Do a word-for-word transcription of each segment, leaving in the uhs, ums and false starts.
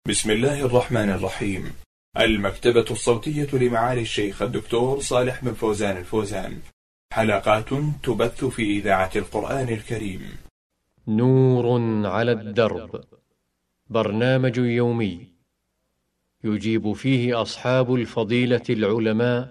بسم الله الرحمن الرحيم. المكتبة الصوتية لمعالي الشيخ الدكتور صالح بن فوزان الفوزان، حلقات تبث في إذاعة القرآن الكريم. نور على الدرب، برنامج يومي يجيب فيه أصحاب الفضيلة العلماء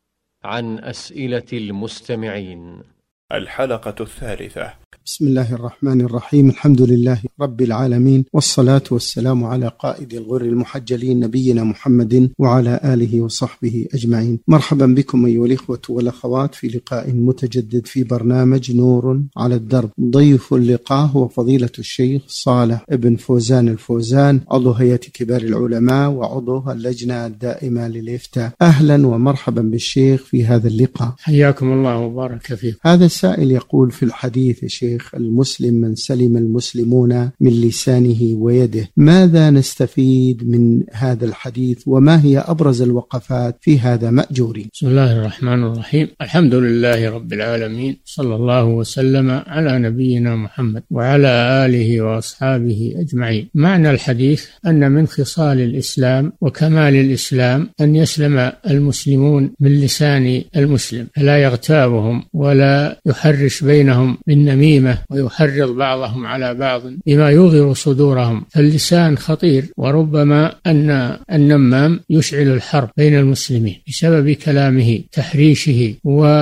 عن أسئلة المستمعين. الحلقة الثالثة. بسم الله الرحمن الرحيم. الحمد لله رب العالمين، والصلاة والسلام على قائد الغر المحجلين نبينا محمد وعلى آله وصحبه أجمعين. مرحبا بكم أيها الإخوة والأخوات في لقاء متجدد في برنامج نور على الدرب. ضيف اللقاء هو فضيلة الشيخ صالح بن فوزان الفوزان، عضو هيئة كبار العلماء وعضو اللجنة الدائمة للإفتاء. أهلا ومرحبا بالشيخ في هذا اللقاء. حياكم الله وبارك فيكم. هذا السائل يقول في الحديث: الشيخ المسلم من سلم المسلمون من لسانه ويده، ماذا نستفيد من هذا الحديث وما هي أبرز الوقفات في هذا مأجورين؟ بسم الله الرحمن الرحيم. الحمد لله رب العالمين، صلى الله وسلم على نبينا محمد وعلى آله وأصحابه أجمعين. معنى الحديث أن من خصال الإسلام وكمال الإسلام أن يسلم المسلمون من لسان المسلم، فلا يغتابهم ولا يحرش بينهم بالنميمة ويحرض بعضهم على بعض بما يغير صدورهم. فاللسان خطير، وربما أن النمام يشعل الحرب بين المسلمين بسبب كلامه تحريشه،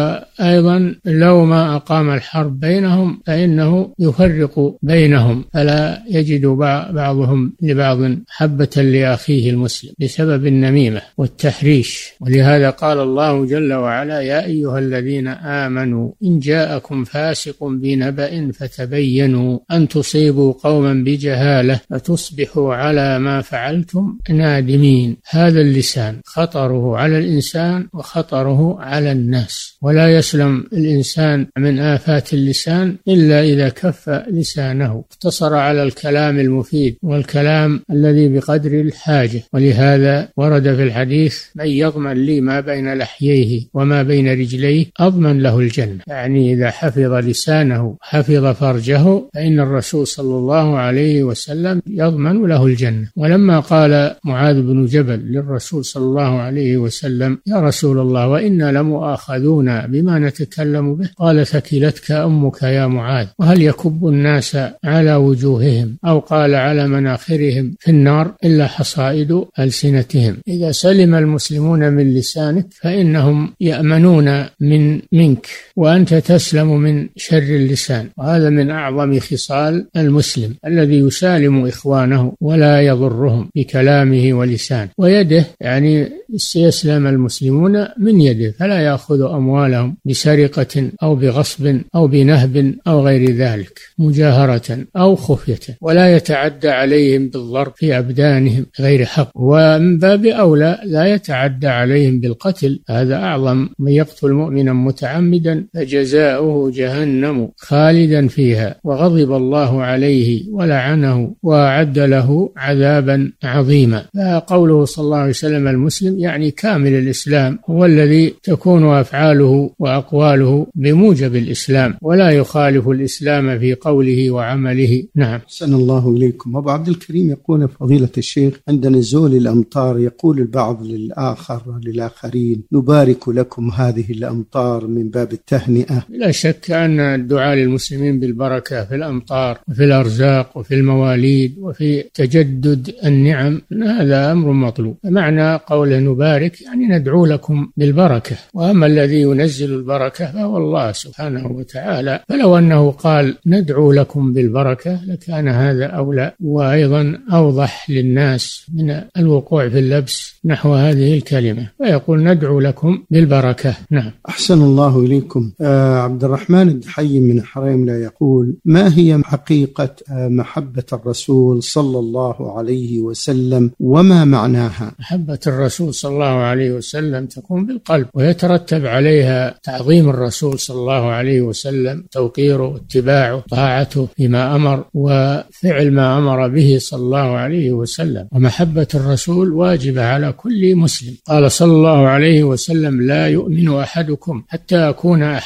وأيضا لو ما أقام الحرب بينهم فإنه يفرق بينهم، فلا يجد بعضهم لبعض حبة لأخيه المسلم بسبب النميمة والتحريش. ولهذا قال الله جل وعلا: يا أيها الذين آمنوا إن جاءكم فاسق بنبأ فتبينوا أن تصيبوا قوما بجهالة فتصبحوا على ما فعلتم نادمين. هذا اللسان خطره على الإنسان وخطره على الناس، ولا يسلم الإنسان من آفات اللسان إلا إذا كف لسانه، اقتصر على الكلام المفيد والكلام الذي بقدر الحاجة. ولهذا ورد في الحديث: من يضمن لي ما بين لحييه وما بين رجليه أضمن له الجنة. يعني إذا حفظ لسانه حفظ فرجه فإن الرسول صلى الله عليه وسلم يضمن له الجنة. ولما قال معاذ بن جبل للرسول صلى الله عليه وسلم: يا رسول الله، وإنا لمؤاخذون بما نتكلم به، قال: ثكلتك أمك يا معاذ، وهل يكب الناس على وجوههم أو قال على مناخرهم في النار إلا حصائد ألسنتهم. إذا سلم المسلمون من لسانك فإنهم يأمنون من منك، وأنت تسلم من شر اللسان. وهذا من أعظم خصال المسلم الذي يسالم إخوانه ولا يضرهم بكلامه ولسانه. ويده يعني سيسلم المسلمون من يده، فلا يأخذ أموالهم بسرقة أو بغصب أو بنهب أو غير ذلك مجاهرة أو خفية، ولا يتعدى عليهم بالضرب في أبدانهم غير حق، ومن باب أولى لا يتعدى عليهم بالقتل. هذا أعظم: من يقتل مؤمنا متعمدا فجزاؤه جهنم خالدا فيها وغضب الله عليه ولعنه وأعد له عذابا عظيما. فقوله صلى الله عليه وسلم المسلم يعني كامل الإسلام، هو الذي تكون أفعاله وأقواله بموجب الإسلام، ولا يخالف الإسلام في قوله وعمله. نعم. أحسن الله إليكم. أبو عبد الكريم يقول: فضيلة الشيخ، عند نزول الأمطار يقول البعض للآخر للآخرين: نبارك لكم هذه الأمطار من باب التهنئة. لا شك أن الدعاء للمسلمين بالبركة في الأمطار وفي الأرزاق وفي المواليد وفي تجدد النعم هذا أمر مطلوب. معنى قوله نبارك يعني ندعو لكم بالبركة. وأما الذي ينزل البركة فهو الله سبحانه وتعالى، فلو أنه قال ندعو لكم بالبركة لكان هذا أولى وأيضا أوضح للناس من الوقوع في اللبس نحو هذه الكلمة، فيقول ندعو لكم بالبركة. نعم. أحسن الله إليكم. آه عبد الرحمن الحي من حريم لا يقول: ما هي حقيقة محبة الرسول صلى الله عليه وسلم وما معناها؟ محبة الرسول صلى الله عليه وسلم تكون بالقلب، ويترتب عليها تعظيم الرسول صلى الله عليه وسلم، توقيره واتباعه طاعته فيما أمر وفعل ما أمر به صلى الله عليه وسلم. ومحبة الرسول واجبة على كل مسلم. قال صلى الله عليه وسلم: لا يؤمن أحدكم حتى أكون أحب إليه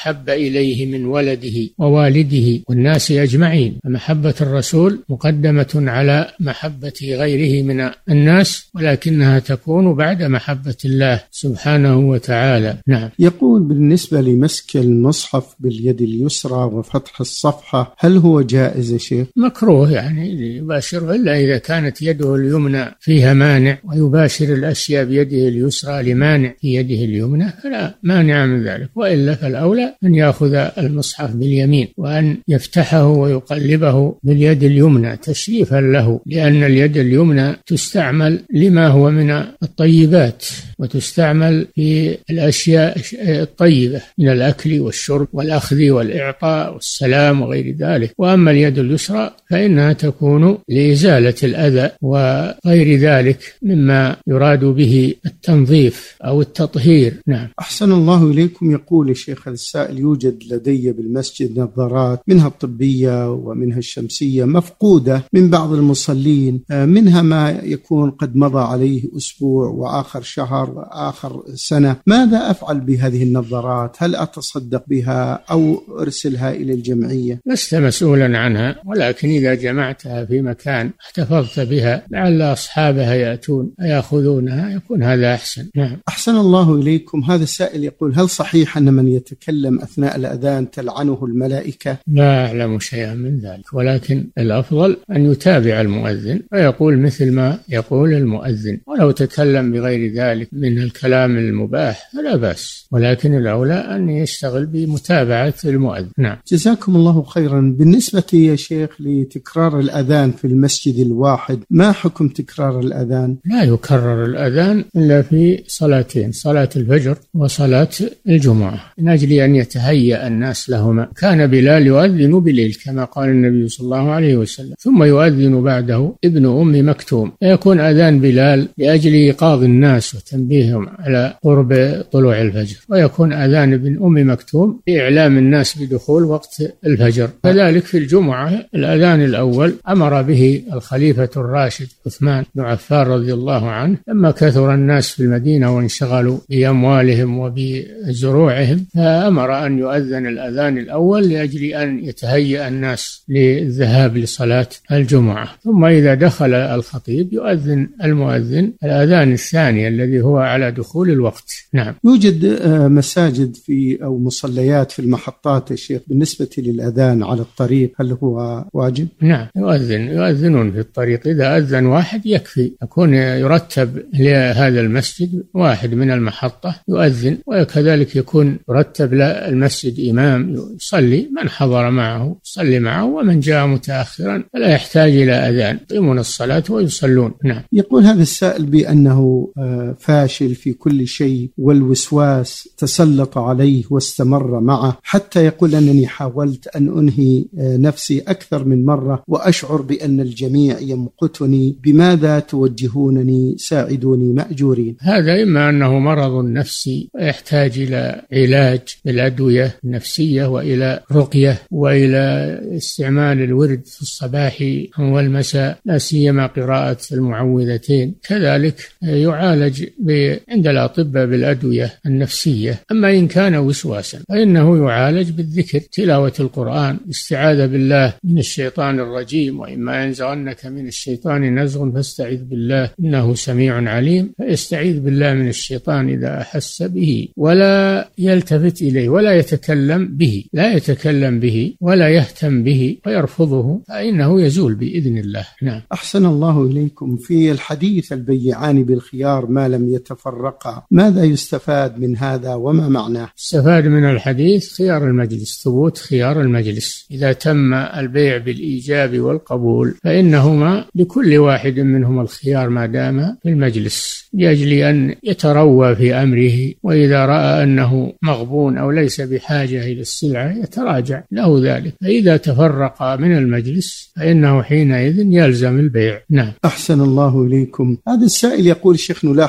إليه من ولده ووالده والناس أجمعين. فمحبة الرسول مقدمة على محبة غيره من الناس، ولكنها تكون بعد محبة الله سبحانه وتعالى. نعم. يقول بالنسبة لمسك المصحف باليد اليسرى وفتح الصفحة هل هو جائز يا شيخ؟ مكروه يعني يباشره إلا إذا كانت يده اليمنى فيها مانع، ويباشر الأشياء بيده اليسرى لمانع في يده اليمنى فلا مانع من ذلك، وإلا فالأولى أن يأخذ المصحف باليمين وأن يفتحه ويقلبه باليد اليمنى تشريفا له، لأن اليد اليمنى تستعمل لما هو من الطيبات وتستعمل في الأشياء الطيبة من الأكل والشرب والأخذ والإعطاء والسلام وغير ذلك. وأما اليد اليسرى فإنها تكون لإزالة الأذى وغير ذلك مما يراد به التنظيف أو التطهير. نعم. أحسن الله إليكم. يقول الشيخ السائل يوجد لدي بالمسجد نظارات منها الطبية ومنها الشمسية مفقودة من بعض المصلين، منها ما يكون قد مضى عليه أسبوع وآخر شهر وآخر سنة، ماذا أفعل بهذه النظارات؟ هل أتصدق بها أو أرسلها إلى الجمعية؟ لست مسؤولا عنها، ولكن إذا جمعتها في مكان احتفظت بها لعل أصحابها يأتون يأخذونها يكون هذا أحسن. نعم. أحسن الله إليكم. هذا السائل يقول هل صحيح أن من يتكلم أثناء الأذان تلعنه الملائكة؟ لا أعلم شيئا من ذلك، ولكن الأفضل أن يتابع المؤذن ويقول مثل ما يقول المؤذن، ولو تكلم بغير ذلك من الكلام المباح فلا بأس، ولكن الأولى أن يشتغل بمتابعة المؤذن. نعم. جزاكم الله خيرا. بالنسبة يا شيخ لتكرار الأذان في المسجد الواحد، ما حكم تكرار الأذان؟ لا يكرر الأذان إلا في صلاتين، صلاة الفجر وصلاة الجمعة، من أجل أن يتهيأ الناس لهما. كان بلال يؤذن بالليل كما قال النبي صلى الله عليه وسلم، ثم يؤذن بعده ابن أم مكتوم، فيكون أذان بلال لأجل إيقاظ الناس وتنبيههم على قرب طلوع الفجر، ويكون أذان ابن أم مكتوم لإعلام الناس بدخول وقت الفجر. كذلك في الجمعة الأذان الأول أمر به الخليفة الراشد عثمان بن عفان رضي الله عنه لما كثر الناس في المدينة وانشغلوا بأموالهم وبزروعهم، فأمر أن يؤذن الأذان الأول لأجل أن يتهيأ الناس للذهاب لصلاة الجمعة، ثم إذا دخل الخطيب يؤذن المؤذن الأذان الثاني الذي هو على دخول الوقت. نعم. يوجد مساجد في أو مصليات في المحطات يا شيخ بالنسبة للأذان على الطريق، هل هو واجب؟ نعم، يؤذن يؤذنون في الطريق، إذا أذن واحد يكفي، يكون يرتب لهذا المسجد واحد من المحطة يؤذن، وكذلك يكون يرتب للمسجد إمام يصلي، من حضر معه يصلي معه، ومن جاء متأخرا فلا يحتاج إلى أذان، يقيمون الصلاة ويصلون. نعم. يقول هذا السائل بأنه فاشل في كل شيء والوسواس تسلط عليه واستمر معه، حتى يقول أنني حاولت أن أنهي نفسي أكثر من مرة وأشعر بأن الجميع يمقتني، بماذا توجهونني؟ ساعدوني مأجورين. هذا إما أنه مرض نفسي يحتاج إلى علاج بالأدوية النفسية وإلى رقية وإلى استعمال الورد في الصباح والمساء، لا سيما قراءة المعوذتين، كذلك يعالج عند الأطباء بالأدوية النفسية. أما إن كان وسواسا فإنه يعالج بالذكر، تلاوة القرآن، استعاذة بالله من الشيطان الرجيم، وإما ينزغنك من الشيطان نزغ فاستعذ بالله إنه سميع عليم، فيستعيذ بالله من الشيطان إذا أحس به، ولا يلتفت إليه ولا يتكلم به، لا يتكلم به ولا يهتم به ويرفضه، فإنه يزول بإذن الله. نعم. أحسن الله إليكم. في الحديث البيعان بالخيار ما لم يتفرقا، ماذا يستفاد من هذا وما معناه؟ استفاد من الحديث خيار المجلس، ثبوت خيار المجلس، إذا تم البيع بالإيجاب والقبول فإنهما لكل واحد منهم الخيار ما دام في المجلس، لأجل أن يتروى في أمره، وإذا رأى أنه مغبون أو ليس بحاجة إلى السلعة يتراجع له ذلك، فإذا تفرق من المجلس فإنه حينئذ يلزم البيع. نعم. أحسن الله إليكم. هذا السائل يقول شيخ نلاحظ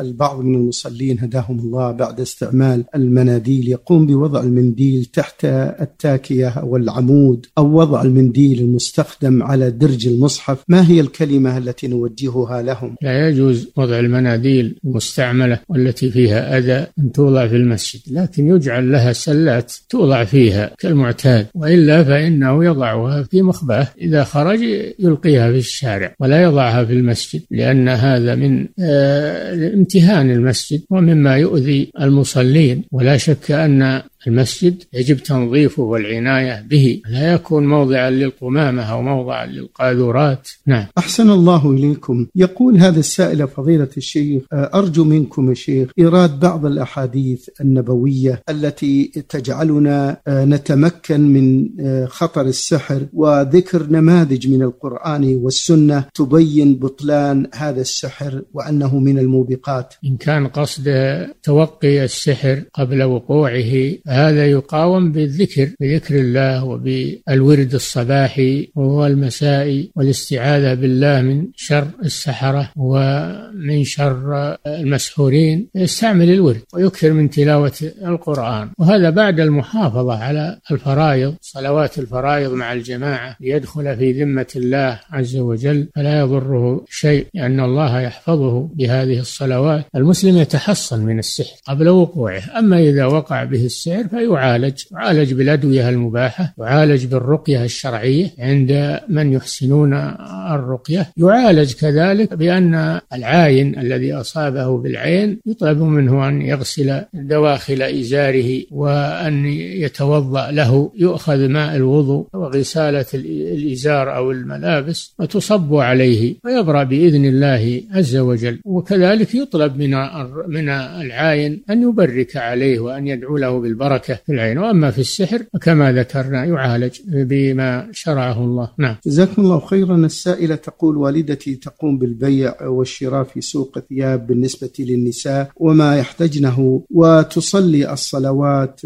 البعض من المصلين هداهم الله بعد استعمال المناديل يقوم بوضع المنديل تحت التاكية أو العمود أو وضع المنديل المستخدم على درج المصحف، ما هي الكلمة التي نوجهها لهم؟ لا يجوز وضع المناديل المستعملة والتي فيها أذى أن توضع في المسجد، لكن يجعل لها سلات توضع فيها كالمعتاد، وإلا فإنه يضعها في مخباه إذا خرج يلقيها في الشارع ولا يضعها في المسجد، لأن هذا من آه امتهان المسجد ومما يؤذي المصلين. ولا شك أن المسجد يجب تنظيفه والعناية به، لا يكون موضعا للقمامة أو موضعا للقاذورات. نعم. أحسن الله إليكم. يقول هذا السائل فضيلة الشيخ: أرجو منكم يا شيخ إيراد بعض الأحاديث النبوية التي تجعلنا نتمكن من خطر السحر، وذكر نماذج من القرآن والسنة تبين بطلان هذا السحر وأنه من الموبقات. إن كان قصد توقي السحر قبل وقوعه هذا يقاوم بالذكر، بذكر الله وبالورد الصباحي والمسائي والاستعاذة بالله من شر السحرة ومن شر المسحورين. يستعمل الورد ويكثر من تلاوة القرآن، وهذا بعد المحافظة على الفرائض، صلوات الفرائض مع الجماعة، ليدخل في ذمة الله عز وجل فلا يضره شيء، لأن الله يحفظه بهذه الصلوات. المسلم يتحصن من السحر قبل وقوعه. أما إذا وقع به السحر فيعالج، يعالج بالأدوية المباحة، يعالج بالرقية الشرعية عند من يحسنون الرقية، يعالج كذلك بأن العاين الذي أصابه بالعين يطلب منه أن يغسل دواخل إزاره وأن يتوضأ له، يؤخذ ماء الوضوء وغسالة الإزار أو الملابس وتصب عليه ويبرأ بإذن الله عز وجل. وكذلك يطلب من من العاين أن يبرك عليه وأن يدعو له بالبركة في العين. وأما في السحر كما ذكرنا يعالج بما شرعه الله. نعم. جزاكم الله خيرا. السائلة تقول: والدتي تقوم بالبيع والشراء في سوق ثياب بالنسبة للنساء وما يحتاجنه، وتصلي الصلوات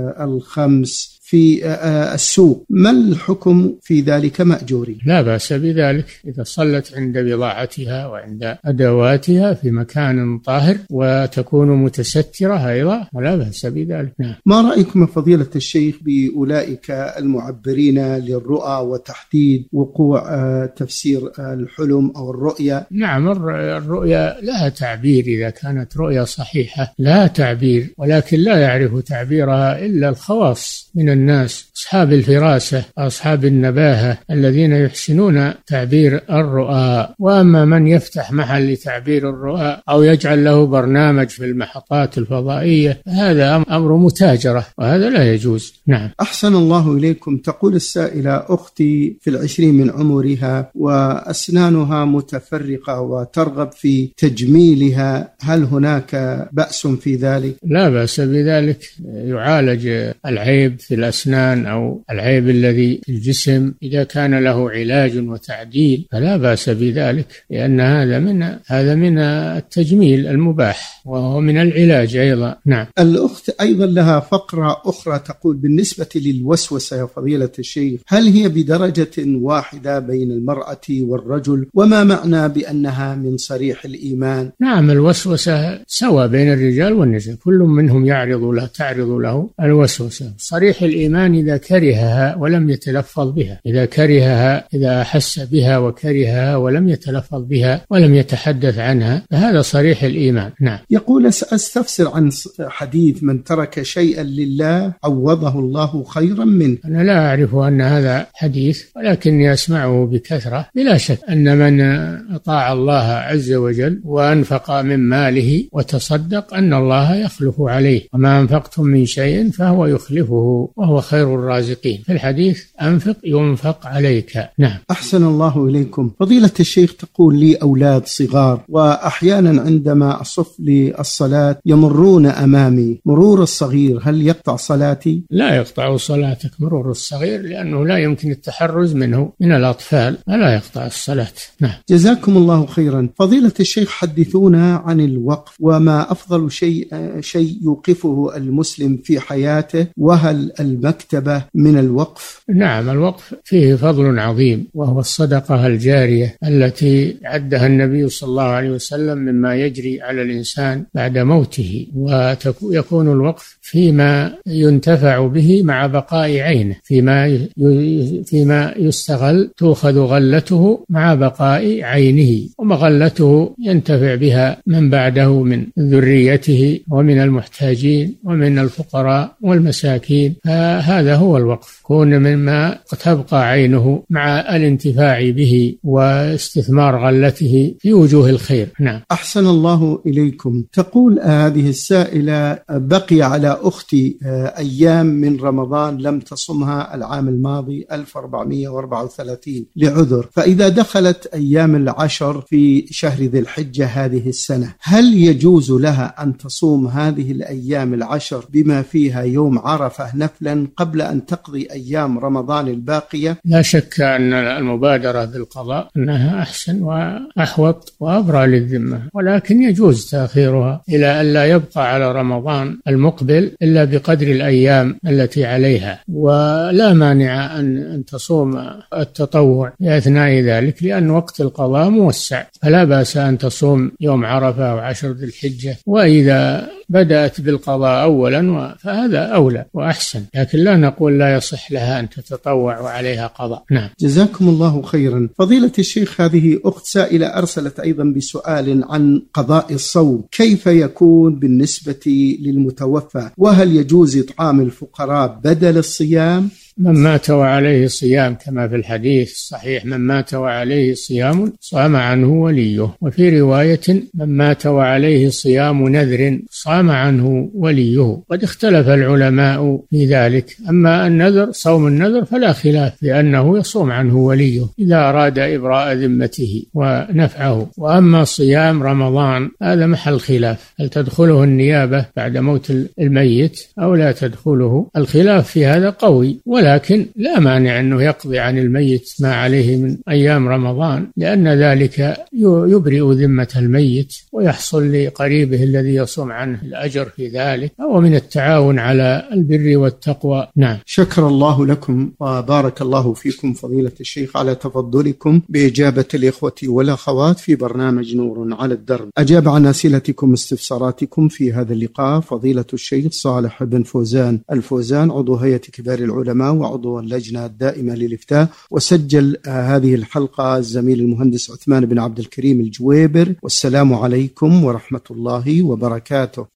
الخمس في السوق، ما الحكم في ذلك مأجورين؟ لا بأس بذلك إذا صلت عند بضاعتها وعند أدواتها في مكان طاهر وتكون متسترة أيضا، ولا بأس بذلك. نعم. ما رأيكم فضيلة الشيخ بأولئك المعبرين للرؤى وتحديد وقوع تفسير الحلم أو الرؤيا؟ نعم، الرؤيا لها تعبير إذا كانت رؤيا صحيحة، لها تعبير، ولكن لا يعرف تعبيرها إلا الخواص من الناس، أصحاب الفراسة، أصحاب النباهة الذين يحسنون تعبير الرؤى. وأما من يفتح محل لتعبير الرؤى أو يجعل له برنامج في المحطات الفضائية هذا أمر متاجرة وهذا لا يجوز. نعم. أحسن الله إليكم. تقول السائلة: أختي في العشرين من عمرها وأسنانها متفرقة وترغب في تجميلها، هل هناك بأس في ذلك؟ لا بأس بذلك، يعالج العيب في الأسنان أو العيب الذي في الجسم إذا كان له علاج وتعديل فلا بأس بذلك، لأن هذا من هذا من التجميل المباح وهو من العلاج أيضا. نعم. الأخت أيضا لها فقرة أخرى تقول: بالنسبة للوسوسة يا فضيلة الشيخ، هل هي بدرجة واحدة بين المرأة والرجل؟ وما معنى بأنها من صريح الإيمان؟ نعم، الوسوسة سواء بين الرجال والنساء، كل منهم يعرض له تعرض له الوسوسة. صريح الإيمان إذا كرهها ولم يتلفظ بها، إذا كرهها إذا أحس بها وكرهها ولم يتلفظ بها ولم يتحدث عنها فهذا صريح الإيمان. نعم. يقول: أستفسر عن حديث من ترك شيئا لله عوضه الله خيرا منه. أنا لا أعرف أن هذا حديث ولكني أسمعه بكثرة. بلا شك أن من أطاع الله عز وجل وأنفق من ماله وتصدق أن الله يخلف عليه، وما أنفقتم من شيء فهو يخلفه وهو خير الرازقين. في الحديث: أنفق ينفق عليك. نعم. أحسن الله إليكم. فضيلة الشيخ تقول: لي أولاد صغار وأحيانا عندما أصف للصلاة يمرون أمامي مرور الصغير، هل يقطع صلاتي؟ لا يقطع صلاتك مرور الصغير، لأنه لا يمكن التحرز منه من الأطفال، فلا يقطع الصلاة. نعم. جزاكم الله خيرا. فضيلة الشيخ حدثونا عن الوقف، وما أفضل شيء شيء يوقفه المسلم في حياته، وهل المكتبة من الوقف؟ نعم، الوقف فيه فضل عظيم، وهو الصدقة الجارية التي عدها النبي صلى الله عليه وسلم مما يجري على الإنسان بعد موته، ويكون الوقف فيما ينتفع به مع بقاء عينه، فيما فيما يستغل تؤخذ غلته مع بقاء عينه، ومغلته ينتفع بها من بعده من ذريته ومن المحتاجين ومن الفقراء والمساكين. فهذا هو الوقف، كون مما تبقى عينه مع الانتفاع به واستثمار غلته في وجوه الخير. نعم. أحسن الله إليكم. تقول هذه السائلة: بقي على أختي أيام من رمضان لم تصمها العام الماضي ألف وأربعمائة وأربعة وثلاثين لعذر، فإذا دخلت أيام العشر في شهر ذي الحجة هذه السنة، هل يجوز لها أن تصوم هذه الأيام العشر بما فيها يوم عرفة نفلا قبل أن تقضي أيام رمضان الباقية؟ لا شك أن المبادرة بالقضاء أنها أحسن وأحوط وأبرى للذمة، ولكن يجوز تأخيرها إلى أن لا يبقى على رمضان المقبل إلا بقدر الأيام التي عليها، ولا مانع أن تصوم التطوع في أثناء ذلك، لأن وقت القضاء موسع، فلا بأس أن تصوم يوم عرفة وعشر ذي الحجة، وإذا بدأت بالقضاء أولا فهذا أولى وأحسن، لكن لا نقول لا يصح لها أن تتطوع وعليها قضاء. نعم. جزاكم الله خيرا. فضيلة الشيخ، هذه أخت سائلة أرسلت أيضا بسؤال عن قضاء الصوم، كيف يكون بالنسبة للمتوفى، وهل يجوز إطعام الفقراء بدل الصيام؟ من مات وعليه صيام كما في الحديث الصحيح: من مات وعليه صيام صام عنه وليه. وفي رواية: من مات وعليه صيام نذر صام عنه وليه. قد اختلف العلماء في ذلك، أما النذر صوم النذر فلا خلاف لأنه يصوم عنه وليه إذا أراد إبراء ذمته ونفعه، وأما صيام رمضان هذا محل خلاف، هل تدخله النيابة بعد موت الميت أو لا تدخله؟ الخلاف في هذا قوي، ولكن لا مانع أنه يقضي عن الميت ما عليه من أيام رمضان، لأن ذلك يبرئ ذمة الميت ويحصل لقريبه الذي يصوم عنه الأجر في ذلك، أو من التعاون على البر والتقوى. نعم. شكر الله لكم وبارك الله فيكم فضيلة الشيخ على تفضلكم بإجابة الإخوة والأخوات في برنامج نور على الدرب. أجاب عن أسئلتكم واستفساراتكم في هذا اللقاء فضيلة الشيخ صالح بن فوزان الفوزان، عضو هيئة كبار العلماء وعضو اللجنة الدائمة للإفتاء، وسجل هذه الحلقة الزميل المهندس عثمان بن عبد الكريم الجويبر. والسلام عليكم ورحمة الله وبركاته.